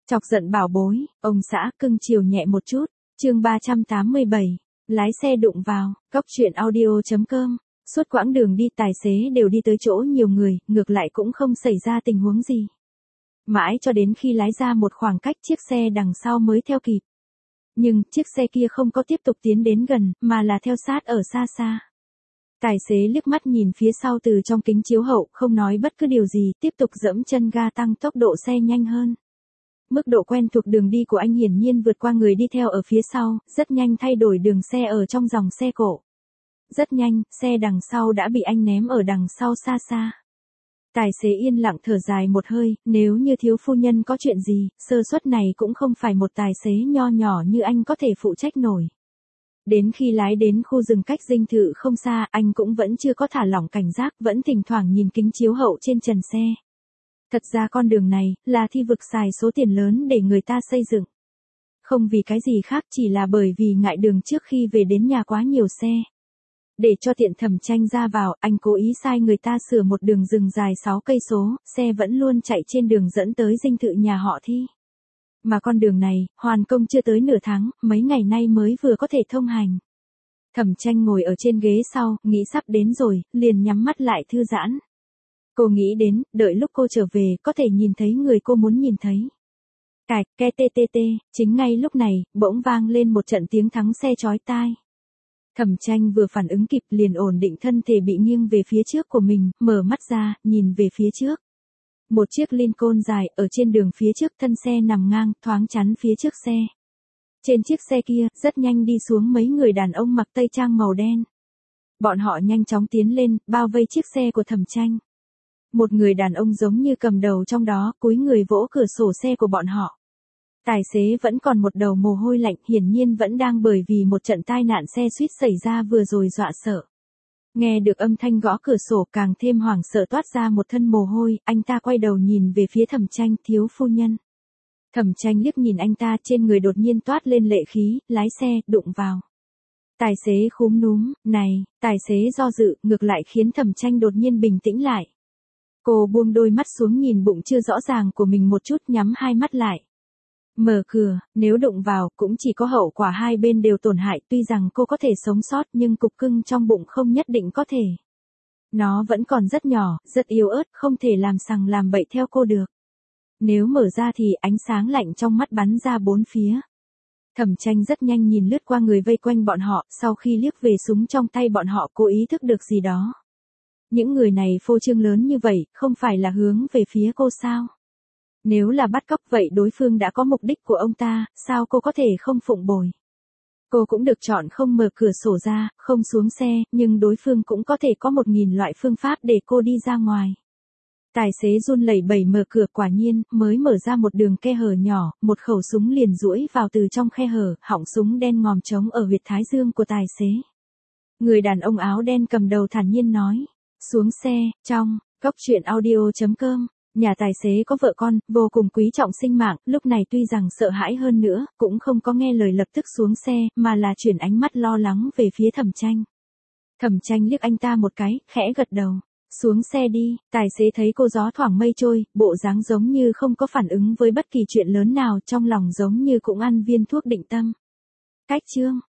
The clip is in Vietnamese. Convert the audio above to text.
Chọc giận bảo bối, ông xã cưng chiều nhẹ một chút. Chương 387. Lái xe đụng vào. Cóc truyện audio.com. Suốt quãng đường đi tài xế đều đi tới chỗ nhiều người, ngược lại cũng không xảy ra tình huống gì. Mãi cho đến khi lái ra một khoảng cách chiếc xe đằng sau mới theo kịp. Nhưng chiếc xe kia không có tiếp tục tiến đến gần, mà là theo sát ở xa xa. Tài xế liếc mắt nhìn phía sau từ trong kính chiếu hậu, không nói bất cứ điều gì, tiếp tục giẫm chân ga tăng tốc độ xe nhanh hơn. Mức độ quen thuộc đường đi của anh hiển nhiên vượt qua người đi theo ở phía sau, rất nhanh thay đổi đường xe ở trong dòng xe cộ. Rất nhanh, xe đằng sau đã bị anh ném ở đằng sau xa xa. Tài xế yên lặng thở dài một hơi, nếu như thiếu phu nhân có chuyện gì, sơ suất này cũng không phải một tài xế nho nhỏ như anh có thể phụ trách nổi. Đến khi lái đến khu rừng cách dinh thự không xa, anh cũng vẫn chưa có thả lỏng cảnh giác, vẫn thỉnh thoảng nhìn kính chiếu hậu trên trần xe. Thật ra con đường này, là Thi Vực xài số tiền lớn để người ta xây dựng. Không vì cái gì khác, chỉ là bởi vì ngại đường trước khi về đến nhà quá nhiều xe. Để cho tiện Thẩm Tranh ra vào, anh cố ý sai người ta sửa một đường rừng dài 6 cây số, xe vẫn luôn chạy trên đường dẫn tới dinh thự nhà họ Thi. Mà con đường này, hoàn công chưa tới nửa tháng, mấy ngày nay mới vừa có thể thông hành. Thẩm Tranh ngồi ở trên ghế sau, nghĩ sắp đến rồi, liền nhắm mắt lại thư giãn. Cô nghĩ đến, đợi lúc cô trở về, có thể nhìn thấy người cô muốn nhìn thấy. Cạch, ke tê tê tê, chính ngay lúc này, bỗng vang lên một trận tiếng thắng xe chói tai. Thẩm Tranh vừa phản ứng kịp liền ổn định thân thể bị nghiêng về phía trước của mình, mở mắt ra, nhìn về phía trước. Một chiếc Lincoln dài, ở trên đường phía trước, thân xe nằm ngang, thoáng chắn phía trước xe. Trên chiếc xe kia, rất nhanh đi xuống mấy người đàn ông mặc tây trang màu đen. Bọn họ nhanh chóng tiến lên, bao vây chiếc xe của Thẩm Tranh. Một người đàn ông giống như cầm đầu trong đó, cúi người vỗ cửa sổ xe của bọn họ. Tài xế vẫn còn một đầu mồ hôi lạnh, hiển nhiên vẫn đang bởi vì một trận tai nạn xe suýt xảy ra vừa rồi dọa sợ. Nghe được âm thanh gõ cửa sổ càng thêm hoảng sợ toát ra một thân mồ hôi, anh ta quay đầu nhìn về phía Thẩm Tranh, thiếu phu nhân. Thẩm Tranh liếc nhìn anh ta, trên người đột nhiên toát lên lệ khí, lái xe, đụng vào. Tài xế khúm núm, này, tài xế do dự, ngược lại khiến Thẩm Tranh đột nhiên bình tĩnh lại. Cô buông đôi mắt xuống nhìn bụng chưa rõ ràng của mình một chút, nhắm hai mắt lại. Mở cửa, nếu đụng vào, cũng chỉ có hậu quả hai bên đều tổn hại, tuy rằng cô có thể sống sót nhưng cục cưng trong bụng không nhất định có thể. Nó vẫn còn rất nhỏ, rất yếu ớt, không thể làm sằng làm bậy theo cô được. Nếu mở ra thì ánh sáng lạnh trong mắt bắn ra bốn phía. Thẩm Tranh rất nhanh nhìn lướt qua người vây quanh bọn họ, sau khi liếc về súng trong tay bọn họ cô ý thức được gì đó. Những người này phô trương lớn như vậy, không phải là hướng về phía cô sao? Nếu là bắt cóc vậy đối phương đã có mục đích của ông ta, sao cô có thể không phụng bồi? Cô cũng được chọn không mở cửa sổ ra, không xuống xe, nhưng đối phương cũng có thể có 1000 loại phương pháp để cô đi ra ngoài. Tài xế run lẩy bẩy mở cửa, quả nhiên, mới mở ra một đường khe hở nhỏ, một khẩu súng liền duỗi vào từ trong khe hở, họng súng đen ngòm trống ở huyệt thái dương của tài xế. Người đàn ông áo đen cầm đầu thản nhiên nói. Xuống xe, trong, cóc truyện audio.com. Nhà tài xế có vợ con, vô cùng quý trọng sinh mạng, lúc này tuy rằng sợ hãi hơn nữa, cũng không có nghe lời lập tức xuống xe, mà là chuyển ánh mắt lo lắng về phía Thẩm Tranh. Thẩm Tranh liếc anh ta một cái, khẽ gật đầu. Xuống xe đi, tài xế thấy cô gió thoảng mây trôi, bộ dáng giống như không có phản ứng với bất kỳ chuyện lớn nào, trong lòng giống như cũng ăn viên thuốc định tâm. Cách chương.